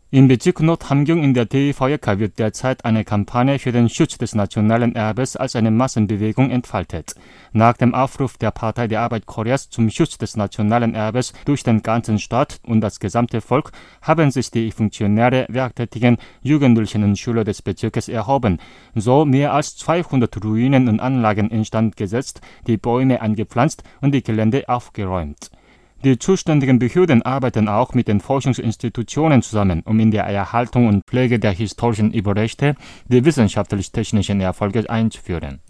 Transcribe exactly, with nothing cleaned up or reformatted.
Im Bezirk Nordhamgyong in der Daejeon wird derzeit eine Kampagne für den Schutz des nationalen Erbes als eine Massenbewegung entfaltet. Nach dem Aufruf der Partei der Arbeit Koreas zum Schutz des nationalen Erbes durch den ganzen Staat und das gesamte Volk haben sich die Funktionäre, werktätigen, Jugendlichen und Schüler des Bezirkes erhoben, so mehr als zweihundert Ruinen und Anlagen instand gesetzt, die Bäume angepflanzt und die Gelände aufgeräumt. Die zuständigen Behörden arbeiten auch mit den Forschungsinstitutionen zusammen, um in der Erhaltung und Pflege der historischen Überreste die wissenschaftlich-technischen Erfolge einzuführen.